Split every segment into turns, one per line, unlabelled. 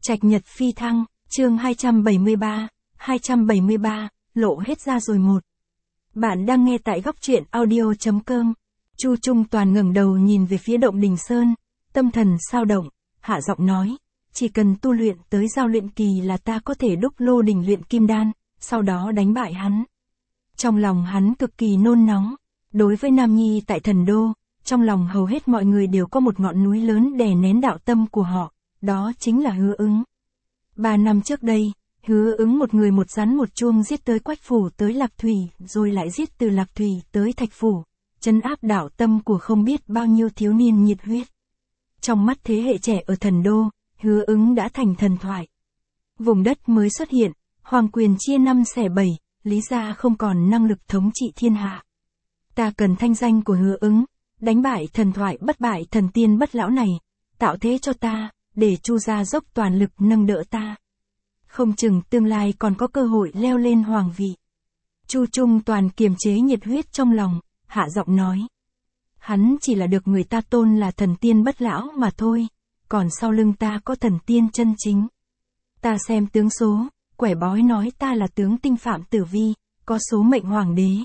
Trạch Nhật phi thăng, chương 273, lộ hết ra rồi một. Bạn đang nghe tại góc truyện audio.com. Chu Trung Toàn ngẩng đầu nhìn về phía Động Đình Sơn, tâm thần sao động, hạ giọng nói, chỉ cần tu luyện tới giao luyện kỳ là ta có thể đúc lô đỉnh luyện kim đan, sau đó đánh bại hắn. Trong lòng hắn cực kỳ nôn nóng, đối với Nam Nhi tại Thần Đô, trong lòng hầu hết mọi người đều có một ngọn núi lớn đè nén đạo tâm của họ, đó chính là Hứa Ứng. 3 năm trước đây, Hứa Ứng một người một rắn một chuông giết tới Quách Phủ tới Lạc Thủy, rồi lại giết từ Lạc Thủy tới Thạch Phủ, trấn áp đạo tâm của không biết bao nhiêu thiếu niên nhiệt huyết. Trong mắt thế hệ trẻ ở Thần Đô, Hứa Ứng đã thành thần thoại. Vùng đất mới xuất hiện, hoàng quyền chia 5 xẻ 7, lý ra không còn năng lực thống trị thiên hạ. Ta cần thanh danh của Hứa Ứng, đánh bại thần thoại bất bại thần tiên bất lão này, tạo thế cho ta, để Chu gia dốc toàn lực nâng đỡ ta. Không chừng tương lai còn có cơ hội leo lên hoàng vị. Chu Trung Toàn kiềm chế nhiệt huyết trong lòng, hạ giọng nói. Hắn chỉ là được người ta tôn là thần tiên bất lão mà thôi, còn sau lưng ta có thần tiên chân chính. Ta xem tướng số, quẻ bói nói ta là tướng tinh Phạm Tử Vi, có số mệnh hoàng đế.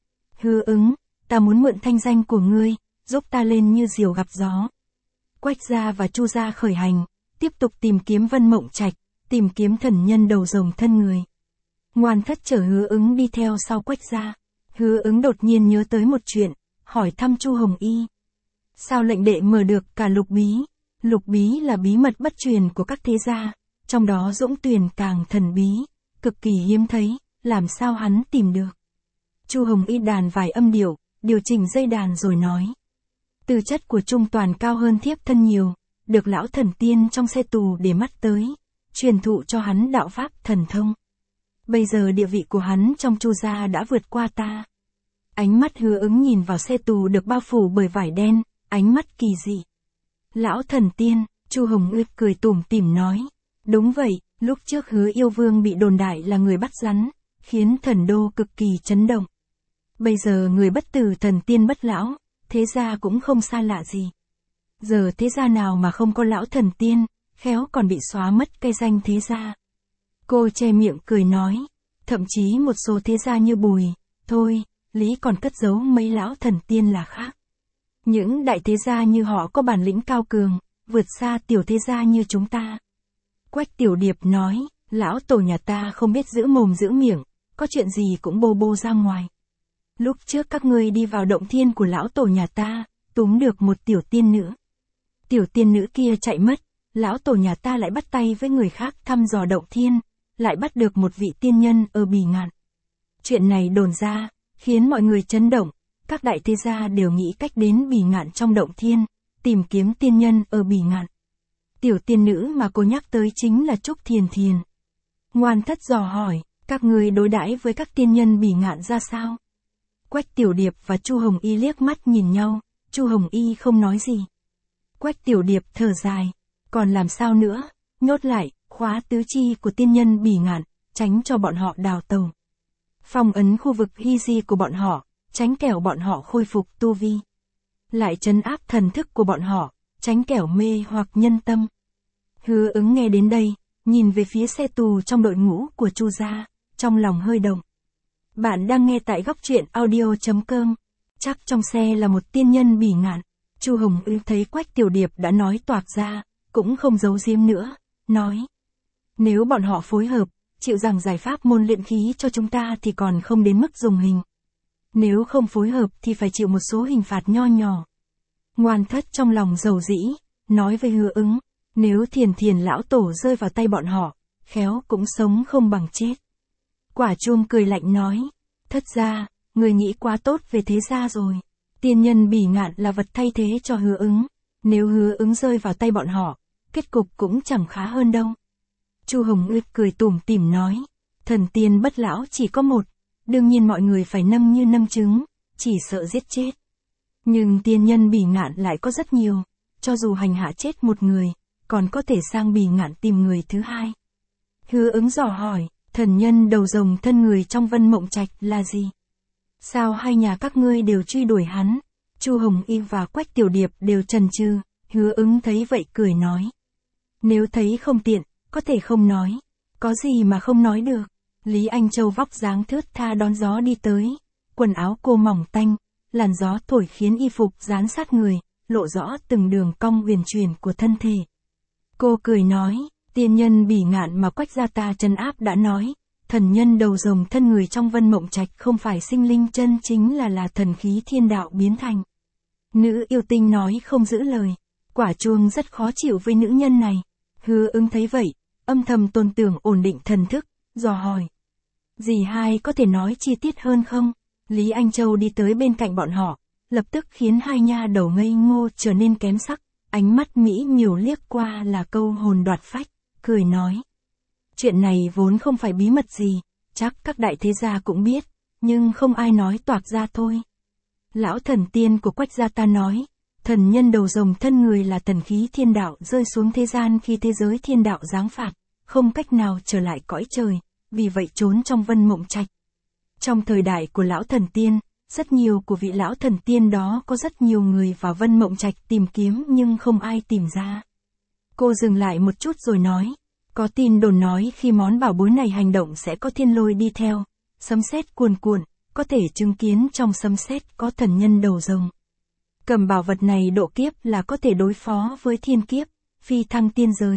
Hứa Ứng, ta muốn mượn thanh danh của ngươi, giúp ta lên như diều gặp gió. Quách gia và Chu gia khởi hành, tiếp tục tìm kiếm Vân Mộng Trạch, tìm kiếm thần nhân đầu rồng thân người. Ngoan Thất chở Hứa Ứng đi theo sau Quách gia. Hứa Ứng đột nhiên nhớ tới một chuyện, hỏi thăm Chu Hồng Y. Sao lệnh đệ mở được cả lục bí? Lục bí là bí mật bất truyền của các thế gia, trong đó Dũng Tuyền càng thần bí, cực kỳ hiếm thấy, làm sao hắn tìm được? Chu Hồng Y đàn vài âm điệu, điều chỉnh dây đàn rồi nói. Tư chất của Trung Toàn cao hơn thiếp thân nhiều, được lão thần tiên trong xe tù để mắt tới, truyền thụ cho hắn đạo pháp thần thông. Bây giờ địa vị của hắn trong Chu gia đã vượt qua ta. Ánh mắt Hứa Ứng nhìn vào xe tù được bao phủ bởi vải đen, ánh mắt kỳ dị. Lão thần tiên, Chu Hồng Y cười tủm tỉm nói. Đúng vậy, lúc trước Hứa Yêu Vương bị đồn đại là người bắt rắn, khiến Thần Đô cực kỳ chấn động. Bây giờ người bất tử thần tiên bất lão, thế gia cũng không xa lạ gì. Giờ thế gia nào mà không có lão thần tiên, khéo còn bị xóa mất cái danh thế gia. Cô che miệng cười nói, thậm chí một số thế gia như Bùi, thôi, Lý còn cất giấu mấy lão thần tiên là khác. Những đại thế gia như họ có bản lĩnh cao cường, vượt xa tiểu thế gia như chúng ta. Quách Tiểu Điệp nói, lão tổ nhà ta không biết giữ mồm giữ miệng, có chuyện gì cũng bô bô ra ngoài. Lúc trước các ngươi đi vào động thiên của lão tổ nhà ta, túm được một tiểu tiên nữ. Tiểu tiên nữ kia chạy mất, lão tổ nhà ta lại bắt tay với người khác thăm dò động thiên, lại bắt được một vị tiên nhân ở Bỉ Ngạn. Chuyện này đồn ra, khiến mọi người chấn động, các đại thế gia đều nghĩ cách đến Bỉ Ngạn trong động thiên, tìm kiếm tiên nhân ở Bỉ Ngạn. Tiểu tiên nữ mà cô nhắc tới chính là Trúc Thiền Thiền. Ngoan Thất dò hỏi, các ngươi đối đãi với các tiên nhân Bỉ Ngạn ra sao? Quách Tiểu Điệp và Chu Hồng Y liếc mắt nhìn nhau, Chu Hồng Y không nói gì. Quách Tiểu Điệp thở dài, còn làm sao nữa, nhốt lại, khóa tứ chi của tiên nhân Bỉ Ngạn, tránh cho bọn họ đào tẩu. Phong ấn khu vực hy di của bọn họ, tránh kẻo bọn họ khôi phục tu vi. Lại trấn áp thần thức của bọn họ, tránh kẻo mê hoặc nhân tâm. Hứa Ứng nghe đến đây, nhìn về phía xe tù trong đội ngũ của Chu gia, trong lòng hơi động. Bạn đang nghe tại góc truyện audio.com. Chắc trong xe là một tiên nhân Bỉ Ngạn. Chu Hồng Y thấy Quách Tiểu Điệp đã nói toạc ra, cũng không giấu giếm nữa, nói. Nếu bọn họ phối hợp, chịu rằng giải pháp môn luyện khí cho chúng ta thì còn không đến mức dùng hình. Nếu không phối hợp thì phải chịu một số hình phạt nho nhỏ. Ngoan Thất trong lòng dầu dĩ, nói với Hứa Ứng, nếu Thiền Thiền lão tổ rơi vào tay bọn họ, khéo cũng sống không bằng chết. Quả Chuông cười lạnh nói, Thất gia, người nghĩ quá tốt về thế gia rồi. Tiên nhân Bỉ Ngạn là vật thay thế cho Hứa Ứng, nếu Hứa Ứng rơi vào tay bọn họ, kết cục cũng chẳng khá hơn đâu. Chu Hồng Y cười tủm tỉm nói, thần tiên bất lão chỉ có một, đương nhiên mọi người phải nâng như nâng trứng, chỉ sợ giết chết. Nhưng tiên nhân Bỉ Ngạn lại có rất nhiều, cho dù hành hạ chết một người, còn có thể sang Bỉ Ngạn tìm người thứ hai. Hứa Ứng dò hỏi, thần nhân đầu rồng thân người trong Vân Mộng Trạch là gì? Sao hai nhà các ngươi đều truy đuổi hắn? Chu Hồng Y và Quách Tiểu Điệp đều chần chừ, Hứa Ứng thấy vậy cười nói. Nếu thấy không tiện, có thể không nói. Có gì mà không nói được. Lý Anh Châu vóc dáng thướt tha đón gió đi tới. Quần áo cô mỏng tanh, làn gió thổi khiến y phục dán sát người, lộ rõ từng đường cong huyền chuyển của thân thể. Cô cười nói, tiên nhân bỉ ngạn mà Quách gia ta trấn áp đã nói, thần nhân đầu rồng thân người trong Vân Mộng Trạch không phải sinh linh chân chính là thần khí thiên đạo biến thành. Nữ yêu tinh nói không giữ lời, quả chuông rất khó chịu với nữ nhân này. Hứa Ứng thấy vậy, âm thầm tôn tưởng ổn định thần thức, dò hỏi. Dì hai có thể nói chi tiết hơn không? Lý Anh Châu đi tới bên cạnh bọn họ, lập tức khiến hai nha đầu ngây ngô trở nên kém sắc, ánh mắt mỹ miều liếc qua là câu hồn đoạt phách, cười nói. Chuyện này vốn không phải bí mật gì, chắc các đại thế gia cũng biết, nhưng không ai nói toạc ra thôi. Lão thần tiên của Quách gia ta nói, thần nhân đầu rồng thân người là thần khí thiên đạo rơi xuống thế gian khi thế giới thiên đạo giáng phạt, không cách nào trở lại cõi trời, vì vậy trốn trong Vân Mộng Trạch. Trong thời đại của lão thần tiên, rất nhiều của vị lão thần tiên đó có rất nhiều người vào Vân Mộng Trạch tìm kiếm nhưng không ai tìm ra. Cô dừng lại một chút rồi nói, có tin đồn nói khi món bảo bối này hành động sẽ có thiên lôi đi theo, sấm sét cuồn cuộn, có thể chứng kiến trong sấm sét có thần nhân đầu rồng. Cầm bảo vật này độ kiếp là có thể đối phó với thiên kiếp, phi thăng tiên giới.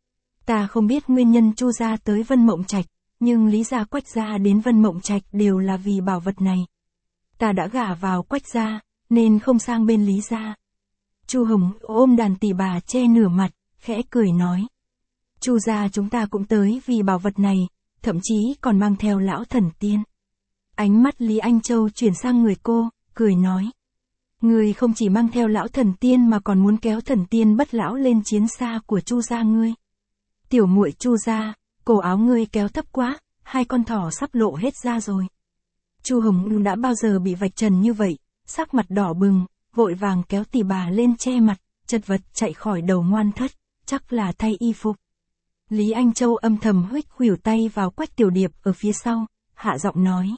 Ta không biết nguyên nhân Chu gia tới Vân Mộng Trạch, nhưng Lý gia Quách gia đến Vân Mộng Trạch đều là vì bảo vật này. Ta đã gả vào Quách gia, nên không sang bên Lý gia. Chu Hồng ôm đàn tỳ bà che nửa mặt, khẽ cười nói. Chu gia chúng ta cũng tới vì bảo vật này, thậm chí còn mang theo lão thần tiên. Ánh mắt Lý Anh Châu chuyển sang người cô, cười nói. Ngươi không chỉ mang theo lão thần tiên mà còn muốn kéo thần tiên bất lão lên chiến xa của Chu gia ngươi. Tiểu muội Chu gia, cổ áo ngươi kéo thấp quá, hai con thỏ sắp lộ hết ra rồi. Chu Hồng đã bao giờ bị vạch trần như vậy, sắc mặt đỏ bừng, vội vàng kéo tỳ bà lên che mặt, chật vật chạy khỏi đầu ngoan thất, chắc là thay y phục. Lý Anh Châu âm thầm huých khuỷu tay vào Quách Tiểu Điệp ở phía sau, hạ giọng nói.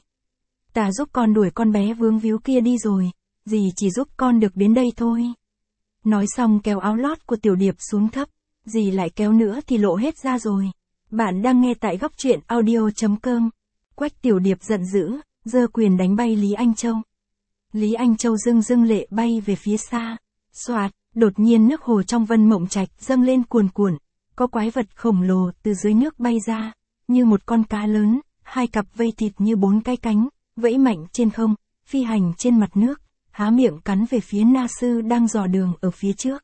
Ta giúp con đuổi con bé vướng víu kia đi rồi, dì chỉ giúp con được đến đây thôi. Nói xong kéo áo lót của Tiểu Điệp xuống thấp, dì lại kéo nữa thì lộ hết ra rồi. Bạn đang nghe tại góc truyện audio.com. Quách Tiểu Điệp giận dữ, giơ quyền đánh bay Lý Anh Châu. Lý Anh Châu rưng rưng lệ bay về phía xa. Xoạt, đột nhiên nước hồ trong Vân Mộng Trạch dâng lên cuồn cuộn, có quái vật khổng lồ từ dưới nước bay ra, như một con cá lớn, hai cặp vây thịt như bốn cái cánh, vẫy mạnh trên không, phi hành trên mặt nước, há miệng cắn về phía Na Sư đang dò đường ở phía trước.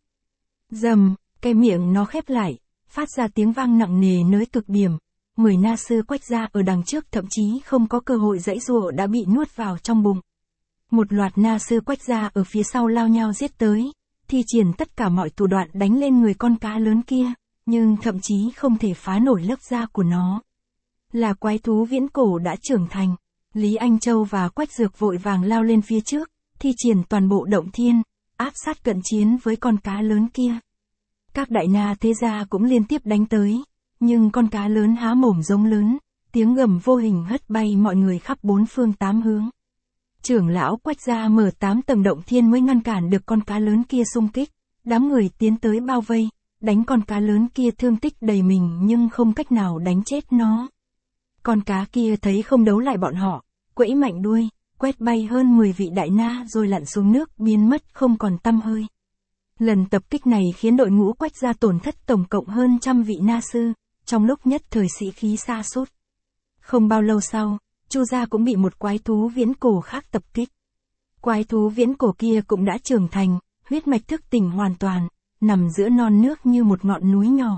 Rầm, cái miệng nó khép lại, phát ra tiếng vang nặng nề nơi cực điểm. 10 Na Sư Quách gia ở đằng trước thậm chí không có cơ hội giãy giụa đã bị nuốt vào trong bụng. Một loạt Na Sư Quách gia ở phía sau lao nhau giết tới, thi triển tất cả mọi thủ đoạn đánh lên người con cá lớn kia, nhưng thậm chí không thể phá nổi lớp da của nó. Là quái thú viễn cổ đã trưởng thành, Lý Anh Châu và Quách Dược vội vàng lao lên phía trước, thi triển toàn bộ động thiên, áp sát cận chiến với con cá lớn kia. Các đại na thế gia cũng liên tiếp đánh tới, nhưng con cá lớn há mồm giống lớn, tiếng gầm vô hình hất bay mọi người khắp bốn phương tám hướng. Trưởng lão Quách gia mở 8 tầng động thiên mới ngăn cản được con cá lớn kia xung kích, đám người tiến tới bao vây, đánh con cá lớn kia thương tích đầy mình nhưng không cách nào đánh chết nó. Con cá kia thấy không đấu lại bọn họ, quẫy mạnh đuôi, quét bay hơn 10 vị đại na rồi lặn xuống nước biến mất không còn tăm hơi. Lần tập kích này khiến đội ngũ Quách gia tổn thất tổng cộng hơn 100 vị na sư, trong lúc nhất thời sĩ khí sa sút. Không bao lâu sau, Chu gia cũng bị một quái thú viễn cổ khác tập kích. Quái thú viễn cổ kia cũng đã trưởng thành, huyết mạch thức tỉnh hoàn toàn, nằm giữa non nước như một ngọn núi nhỏ.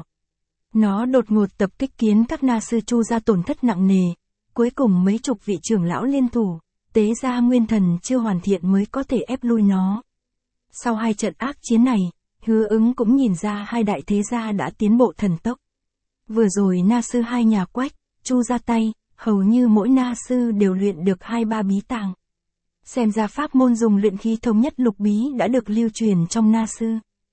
Nó đột ngột tập kích khiến các na sư Chu gia tổn thất nặng nề, cuối cùng mấy chục vị trưởng lão liên thủ, tế gia nguyên thần chưa hoàn thiện mới có thể ép lui nó. Sau hai trận ác chiến này, Hứa Ứng cũng nhìn ra hai đại thế gia đã tiến bộ thần tốc. Vừa rồi na sư hai nhà Quách, Chu ra tay, hầu như mỗi na sư đều luyện được 2-3 bí tàng. Xem ra pháp môn dùng luyện khí thống nhất lục bí đã được lưu truyền trong na sư.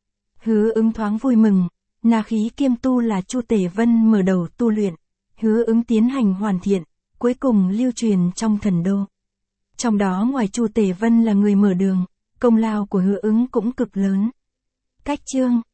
Hứa Ứng thoáng vui mừng, na khí kiêm tu là Chu Tề Vân mở đầu tu luyện, Hứa Ứng tiến hành hoàn thiện, cuối cùng lưu truyền trong thần đô. Trong đó ngoài Chu Tề Vân là người mở đường, công lao của Hứa Ứng cũng cực lớn. Cách chương